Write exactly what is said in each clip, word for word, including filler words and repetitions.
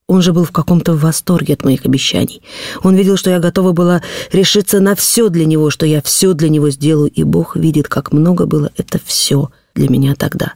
Он же был в каком-то восторге от моих обещаний. Он видел, что я готова была решиться на все для него, что я все для него сделаю, и Бог видит, как много было это все для меня тогда.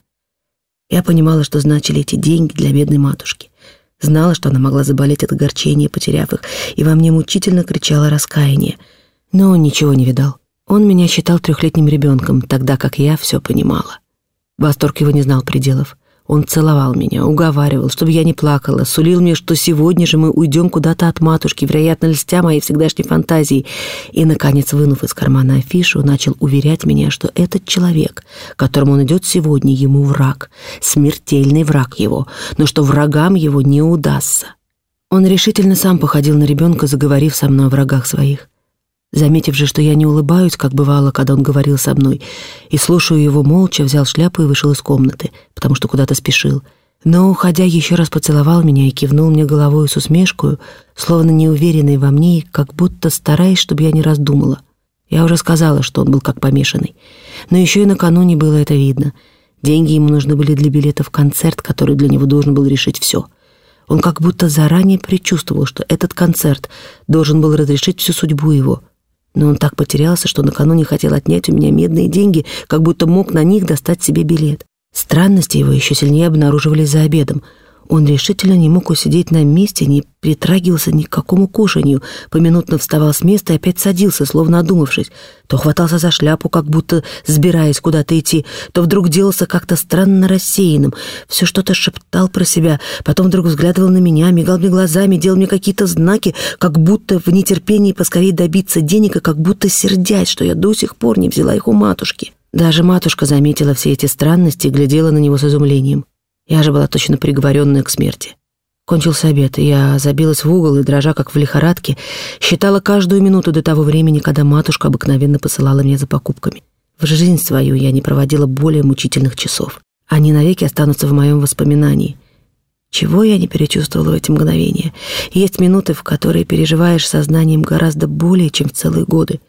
Я понимала, что значили эти деньги для бедной матушки. Знала, что она могла заболеть от огорчения, потеряв их, и во мне мучительно кричало раскаяние. Но он ничего не видал. Он меня считал трехлетним ребенком, тогда как я все понимала. Восторг его не знал пределов. Он целовал меня, уговаривал, чтобы я не плакала, сулил мне, что сегодня же мы уйдем куда-то от матушки, вероятно, льстя моей всегдашней фантазии. И, наконец, вынув из кармана афишу, начал уверять меня, что этот человек, к которому он идет сегодня, ему враг, смертельный враг его, но что врагам его не удастся. Он решительно сам походил на ребенка, заговорив со мной о врагах своих. Заметив же, что я не улыбаюсь, как бывало, когда он говорил со мной, и слушаю его молча, взял шляпу и вышел из комнаты, потому что куда-то спешил. Но, уходя, еще раз поцеловал меня и кивнул мне головой с усмешкою, словно неуверенный во мне, и как будто стараясь, чтобы я не раздумала. Я уже сказала, что он был как помешанный. Но еще и накануне было это видно. Деньги ему нужны были для билета в концерт, который для него должен был решить все. Он как будто заранее предчувствовал, что этот концерт должен был разрешить всю судьбу его. Но он так потерялся, что накануне хотел отнять у меня медные деньги, как будто мог на них достать себе билет. Странности его еще сильнее обнаруживались за обедом. Он решительно не мог усидеть на месте, не притрагивался ни к какому кушанью, поминутно вставал с места и опять садился, словно одумавшись. То хватался за шляпу, как будто сбираясь куда-то идти, то вдруг делался как-то странно рассеянным, все что-то шептал про себя, потом вдруг взглядывал на меня, мигал мне глазами, делал мне какие-то знаки, как будто в нетерпении поскорее добиться денег и как будто сердясь, что я до сих пор не взяла их у матушки. Даже матушка заметила все эти странности и глядела на него с изумлением. Я же была точно приговоренная к смерти. Кончился обед, и я забилась в угол и, дрожа как в лихорадке, считала каждую минуту до того времени, когда матушка обыкновенно посылала меня за покупками. В жизнь свою я не проводила более мучительных часов. Они навеки останутся в моем воспоминании. Чего я не перечувствовала в эти мгновения? Есть минуты, в которые переживаешь сознанием гораздо более, чем в целые годы.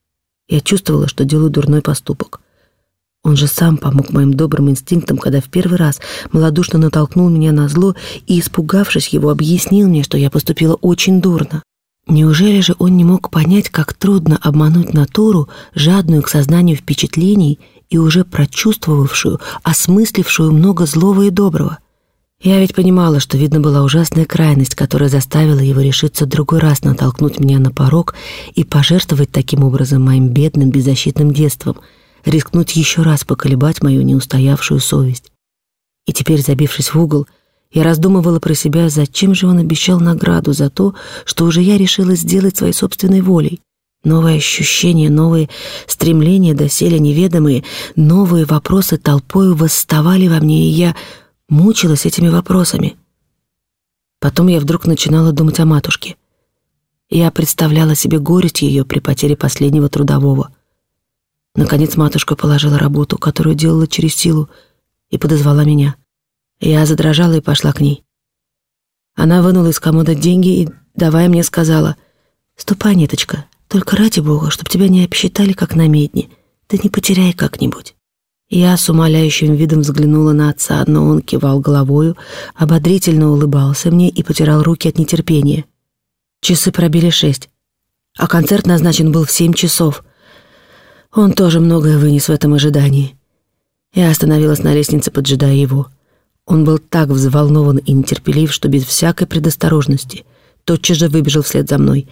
Я чувствовала, что делаю дурной поступок. Он же сам помог моим добрым инстинктам, когда в первый раз малодушно натолкнул меня на зло и, испугавшись его, объяснил мне, что я поступила очень дурно. Неужели же он не мог понять, как трудно обмануть натуру, жадную к сознанию впечатлений и уже прочувствовавшую, осмыслившую много злого и доброго? Я ведь понимала, что, видно, была ужасная крайность, которая заставила его решиться другой раз натолкнуть меня на порог и пожертвовать таким образом моим бедным беззащитным детством, рискнуть еще раз поколебать мою неустоявшую совесть. И теперь, забившись в угол, я раздумывала про себя, зачем же он обещал награду за то, что уже я решила сделать своей собственной волей. Новые ощущения, новые стремления, доселе неведомые, новые вопросы толпою восставали во мне, и я мучилась этими вопросами. Потом я вдруг начинала думать о матушке. Я представляла себе горесть ее при потере последнего трудового. Наконец матушка положила работу, которую делала через силу, и подозвала меня. Я задрожала и пошла к ней. Она вынула из комода деньги и, давая мне, сказала: «Ступай, Ниточка, только ради Бога, чтоб тебя не обсчитали, как на медне, да не потеряй как-нибудь». Я с умоляющим видом взглянула на отца, но он кивал головою, ободрительно улыбался мне и потирал руки от нетерпения. Часы пробили шесть, а концерт назначен был в семь часов. Он тоже многое вынес в этом ожидании. Я остановилась на лестнице, поджидая его. Он был так взволнован и нетерпелив, что без всякой предосторожности тотчас же выбежал вслед за мной.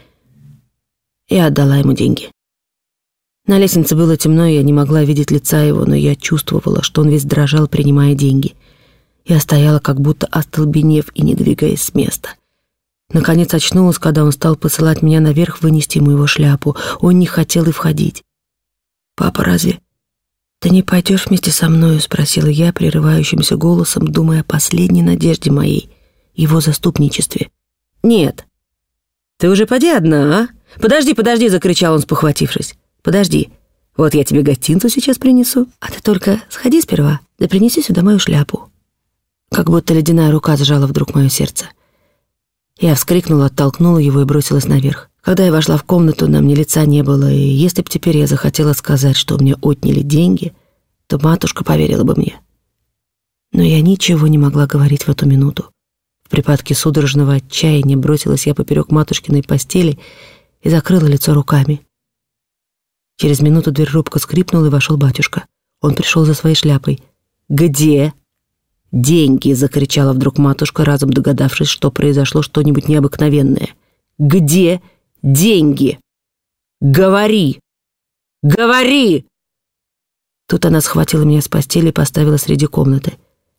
Я отдала ему деньги. На лестнице было темно, и я не могла видеть лица его, но я чувствовала, что он весь дрожал, принимая деньги. Я стояла, как будто остолбенев и не двигаясь с места. Наконец очнулась, когда он стал посылать меня наверх вынести ему его шляпу. Он не хотел и входить. «Папа, разве ты не пойдешь вместе со мною?» — спросила я прерывающимся голосом, думая о последней надежде моей, его заступничестве. «Нет». «Ты уже поди одна, а? Подожди, подожди!» — закричал он, спохватившись. «Подожди, вот я тебе гостинцу сейчас принесу, а ты только сходи сперва, да принеси сюда мою шляпу». Как будто ледяная рука сжала вдруг мое сердце. Я вскрикнула, оттолкнула его и бросилась наверх. Когда я вошла в комнату, на мне лица не было, и если б теперь я захотела сказать, что у меня отняли деньги, то матушка поверила бы мне. Но я ничего не могла говорить в эту минуту. В припадке судорожного отчаяния бросилась я поперек матушкиной постели и закрыла лицо руками. Через минуту дверь робко скрипнула, и вошел батюшка. Он пришел за своей шляпой. «Где?» «Деньги!» — закричала вдруг матушка, разом догадавшись, что произошло что-нибудь необыкновенное. «Где деньги? Говори! Говори!» Тут она схватила меня с постели и поставила среди комнаты.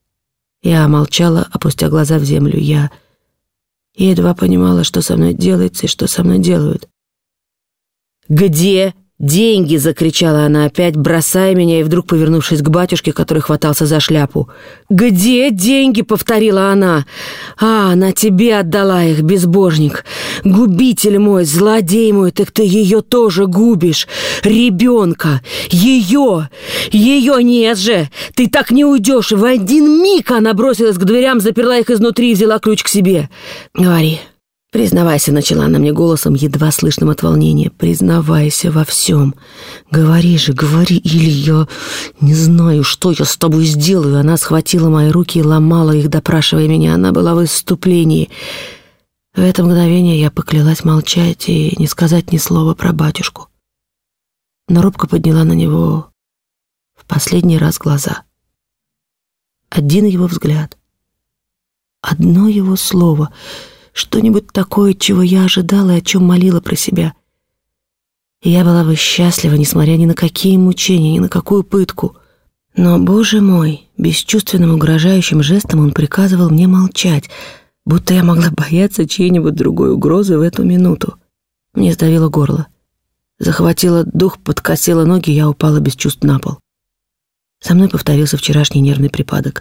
Я молчала, опустя глаза в землю. Я... я едва понимала, что со мной делается и что со мной делают. «Где деньги?» — закричала она опять, бросая меня и вдруг повернувшись к батюшке, который хватался за шляпу. «Где деньги?» — повторила она. «А, она тебе отдала их, безбожник! Губитель мой, злодей мой, так ты ее тоже губишь! Ребенка! Ее! Ее нет же! Ты так не уйдешь!» В один миг она бросилась к дверям, заперла их изнутри и взяла ключ к себе. «Говори! Признавайся», — начала она мне голосом, едва слышным от волнения. «Признавайся во всем. Говори же, говори, или я не знаю, что я с тобой сделаю». Она схватила мои руки и ломала их, допрашивая меня. Она была в исступлении. В это мгновение я поклялась молчать и не сказать ни слова про батюшку. Но робко подняла на него в последний раз глаза. Один его взгляд, одно его слово — что-нибудь такое, чего я ожидала и о чем молила про себя. И я была бы счастлива, несмотря ни на какие мучения, ни на какую пытку. Но, Боже мой, бесчувственным угрожающим жестом он приказывал мне молчать, будто я могла бояться чьей-нибудь другой угрозы в эту минуту. Мне сдавило горло. Захватило дух, подкосило ноги, я упала без чувств на пол. Со мной повторился вчерашний нервный припадок.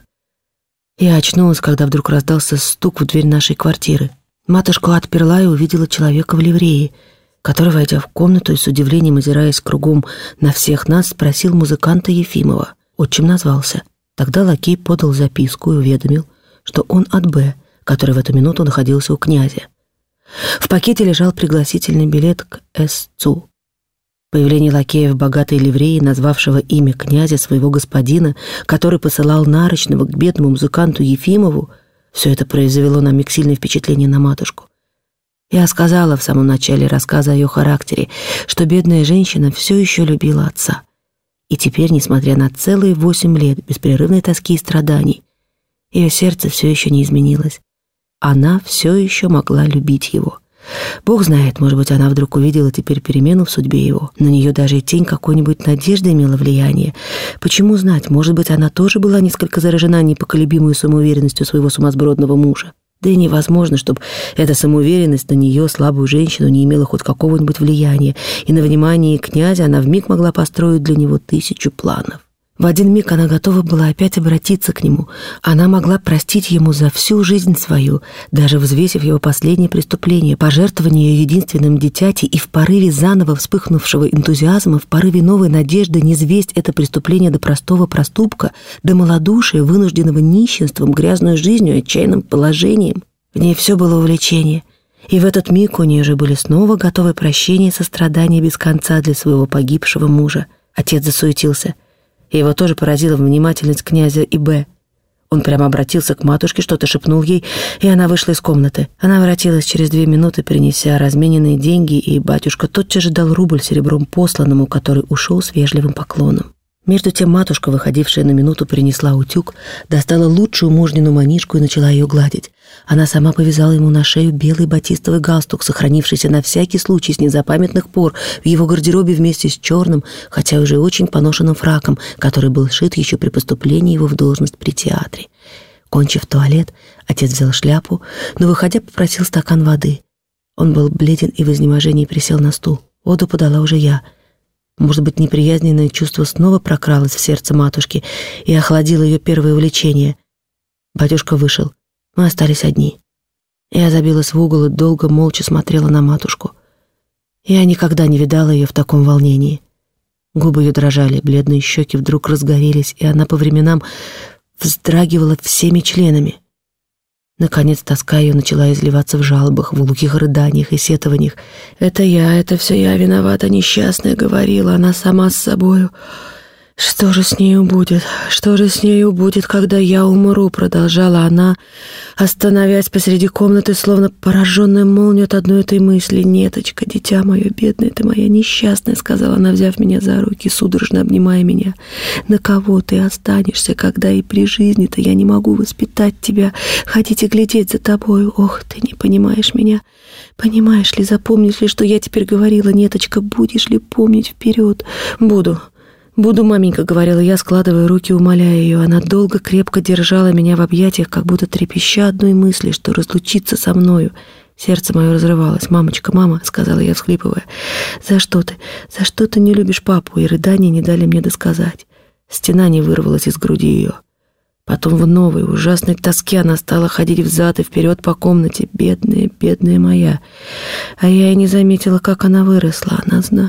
Я очнулась, когда вдруг раздался стук в дверь нашей квартиры. Матушка отперла и увидела человека в ливрее, который, войдя в комнату и с удивлением озираясь кругом на всех нас, спросил музыканта Ефимова. Отчим назвался. Тогда лакей подал записку и уведомил, что он от Б, который в эту минуту находился у князя. В пакете лежал пригласительный билет к эсцу. Появление лакея в богатой ливреи, назвавшего имя князя своего господина, который посылал нарочного к бедному музыканту Ефимову, все это произвело на миг сильное впечатление на матушку. Я сказала в самом начале рассказа о ее характере, что бедная женщина все еще любила отца. И теперь, несмотря на целые восемь лет беспрерывной тоски и страданий, ее сердце все еще не изменилось. Она все еще могла любить его. Бог знает, может быть, она вдруг увидела теперь перемену в судьбе его. На нее даже и тень какой-нибудь надежды имела влияние. Почему знать? Может быть, она тоже была несколько заражена непоколебимой самоуверенностью своего сумасбродного мужа. Да и невозможно, чтобы эта самоуверенность на нее, слабую женщину, не имела хоть какого-нибудь влияния, и на внимание князя она вмиг могла построить для него тысячу планов. В один миг она готова была опять обратиться к нему. Она могла простить ему за всю жизнь свою, даже взвесив его последнее преступление, пожертвование ее единственным дитяти, и в порыве заново вспыхнувшего энтузиазма, в порыве новой надежды низвесть это преступление до простого проступка, до малодушия, вынужденного нищенством, грязной жизнью, отчаянным положением. В ней все было увлечение. И в этот миг у нее же были снова готовы прощения и сострадания без конца для своего погибшего мужа. Отец засуетился. И его тоже поразила внимательность князя и Б. Он прямо обратился к матушке, что-то шепнул ей, и она вышла из комнаты. Она воротилась через две минуты, принеся размененные деньги, и батюшка тотчас же дал рубль серебром посланному, который ушел с вежливым поклоном. Между тем матушка, выходившая на минуту, принесла утюг, достала лучшую мужнину манишку и начала ее гладить. Она сама повязала ему на шею белый батистовый галстук, сохранившийся на всякий случай с незапамятных пор в его гардеробе вместе с черным, хотя уже очень поношенным фраком, который был сшит еще при поступлении его в должность при театре. Кончив туалет, отец взял шляпу, но, выходя, попросил стакан воды. Он был бледен и в изнеможении присел на стул. Воду подала уже я. Может быть, неприязненное чувство снова прокралось в сердце матушки и охладило ее первое увлечение. Батюшка вышел. Мы остались одни. Я забилась в угол и долго молча смотрела на матушку. Я никогда не видала ее в таком волнении. Губы ее дрожали, бледные щеки вдруг разгорелись, и она по временам вздрагивала всеми членами. Наконец тоска ее начала изливаться в жалобах, в глухих рыданиях и сетованиях. «Это я, это все я виновата, несчастная», — говорила она сама с собою. «Что же с нею будет? Что же с нею будет, когда я умру?» — продолжала она, остановясь посреди комнаты, словно пораженная молнией от одной этой мысли. «Неточка, дитя мое, бедное ты моя, несчастная», — сказала она, взяв меня за руки, судорожно обнимая меня. «На кого ты останешься, когда и при жизни-то я не могу воспитать тебя, ходить и глядеть за тобою? Ох, ты не понимаешь меня. Понимаешь ли, запомнишь ли, что я теперь говорила, Неточка, будешь ли помнить вперед?» «Буду». «Буду, маменька», — говорила я, складывая руки, умоляя ее. Она долго, крепко держала меня в объятиях, как будто трепеща одной мысли, что разлучиться со мною. Сердце мое разрывалось. «Мамочка, мама», — сказала я, всхлипывая, — «за что ты? За что ты не любишь папу?» И рыдания не дали мне досказать. Стена не вырвалась из груди ее. Потом в новой, ужасной тоске она стала ходить взад и вперед по комнате. Бедная, бедная моя. А я и не заметила, как она выросла. Она знает.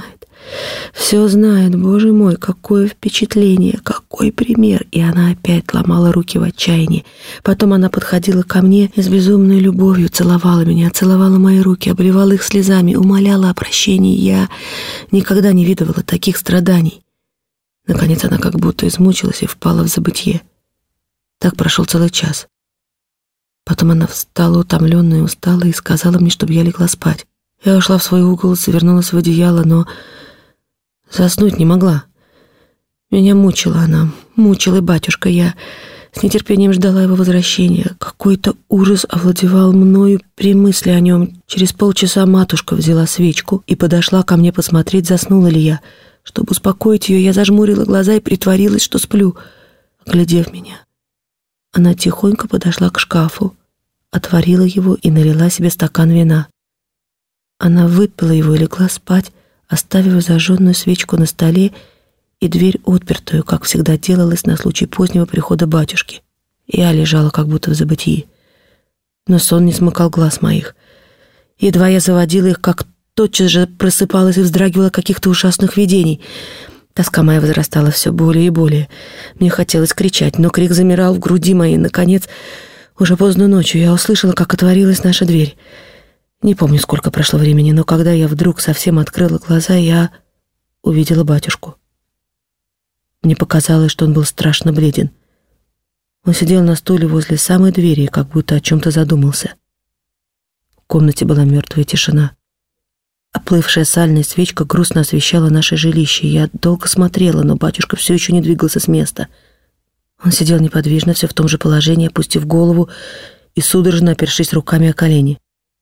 Все знает, Боже мой, какое впечатление, какой пример. И она опять ломала руки в отчаянии. Потом она подходила ко мне и с безумной любовью целовала меня, целовала мои руки, обливала их слезами, умоляла о прощении. Я никогда не видывала таких страданий. Наконец она как будто измучилась и впала в забытье. Так прошел целый час. Потом она встала утомленная и усталая и сказала мне, чтобы я легла спать. Я ушла в свой угол, завернулась в одеяло, но заснуть не могла. Меня мучила она, мучила батюшка. Я с нетерпением ждала его возвращения. Какой-то ужас овладевал мною при мысли о нем. Через полчаса матушка взяла свечку и подошла ко мне посмотреть, заснула ли я. Чтобы успокоить ее, я зажмурила глаза и притворилась, что сплю. Оглядев меня, она тихонько подошла к шкафу, отворила его и налила себе стакан вина. Она выпила его и легла спать, оставив зажженную свечку на столе и дверь отпертую, как всегда делалось на случай позднего прихода батюшки. Я лежала как будто в забытии. Но сон не смыкал глаз моих. Едва я заводила их, как тотчас же просыпалась и вздрагивала от каких-то ужасных видений. Тоска моя возрастала все более и более. Мне хотелось кричать, но крик замирал в груди моей. Наконец, уже поздно ночью, я услышала, как отворилась наша дверь. Не помню, сколько прошло времени, но когда я вдруг совсем открыла глаза, я увидела батюшку. Мне показалось, что он был страшно бледен. Он сидел на стуле возле самой двери и как будто о чем-то задумался. В комнате была мертвая тишина. Оплывшая сальная свечка грустно освещала наше жилище. Я долго смотрела, но батюшка все еще не двигался с места. Он сидел неподвижно, все в том же положении, опустив голову и судорожно опершись руками о колени.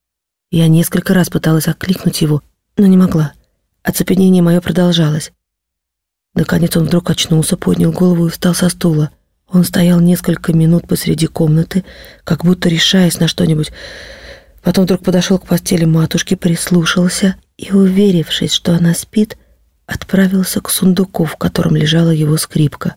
Я несколько раз пыталась окликнуть его, но не могла. Оцепенение мое продолжалось. Наконец он вдруг очнулся, поднял голову и встал со стула. Он стоял несколько минут посреди комнаты, как будто решаясь на что-нибудь. Потом вдруг подошел к постели матушки, прислушался и, уверившись, что она спит, отправился к сундуку, в котором лежала его скрипка.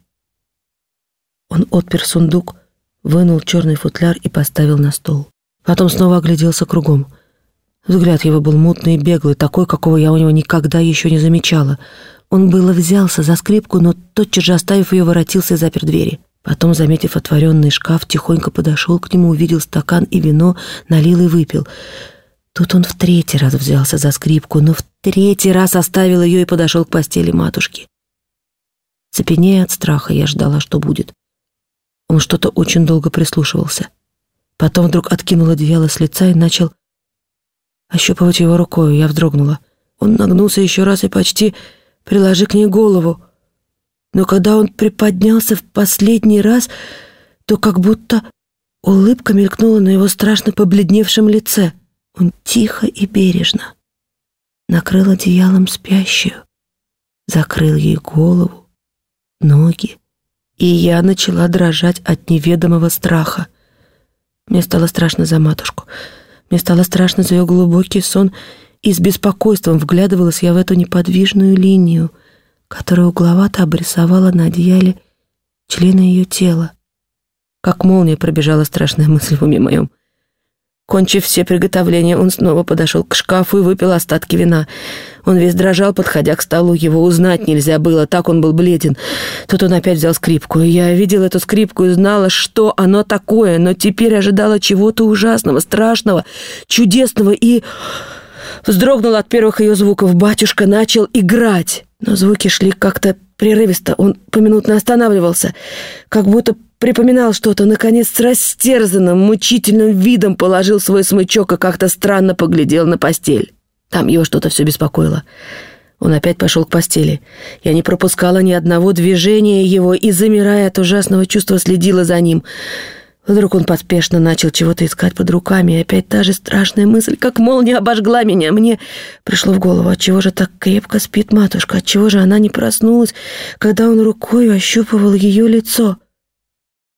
Он отпер сундук, вынул черный футляр и поставил на стол. Потом снова огляделся кругом. Взгляд его был мутный и беглый, такой, какого я у него никогда еще не замечала. Он было взялся за скрипку, но тотчас же, оставив ее, воротился и запер двери. Потом, заметив отворенный шкаф, тихонько подошел к нему, увидел стакан и вино, налил и выпил. Тут он в третий раз взялся за скрипку, но в третий раз оставил ее и подошел к постели матушки. Цепенея от страха, я ждала, что будет. Он что-то очень долго прислушивался. Потом вдруг откинул одеяло с лица и начал ощупывать его рукою. Я вздрогнула. Он нагнулся еще раз и почти приложил к ней голову. Но когда он приподнялся в последний раз, то как будто улыбка мелькнула на его страшно побледневшем лице. Он тихо и бережно накрыл одеялом спящую, закрыл ей голову, ноги, и я начала дрожать от неведомого страха. Мне стало страшно за матушку. Мне стало страшно за ее глубокий сон, и с беспокойством вглядывалась я в эту неподвижную линию, которая угловато обрисовала на одеяле члены ее тела. Как молния пробежала страшная мысль в уме моем. Кончив все приготовления, он снова подошел к шкафу и выпил остатки вина. Он весь дрожал, подходя к столу. Его узнать нельзя было, так он был бледен. Тут он опять взял скрипку. Я видела эту скрипку и знала, что оно такое, но теперь ожидала чего-то ужасного, страшного, чудесного и вздрогнула от первых ее звуков. Батюшка начал играть. Но звуки шли как-то прерывисто. Он поминутно останавливался, как будто припоминал что-то. Наконец, с растерзанным, мучительным видом положил свой смычок и как-то странно поглядел на постель. Там его что-то все беспокоило. Он опять пошел к постели. Я не пропускала ни одного движения его и, замирая от ужасного чувства, следила за ним. Вдруг он поспешно начал чего-то искать под руками, и опять та же страшная мысль, как молния, обожгла меня. Мне пришло в голову, отчего же так крепко спит матушка, отчего же она не проснулась, когда он рукой ощупывал ее лицо.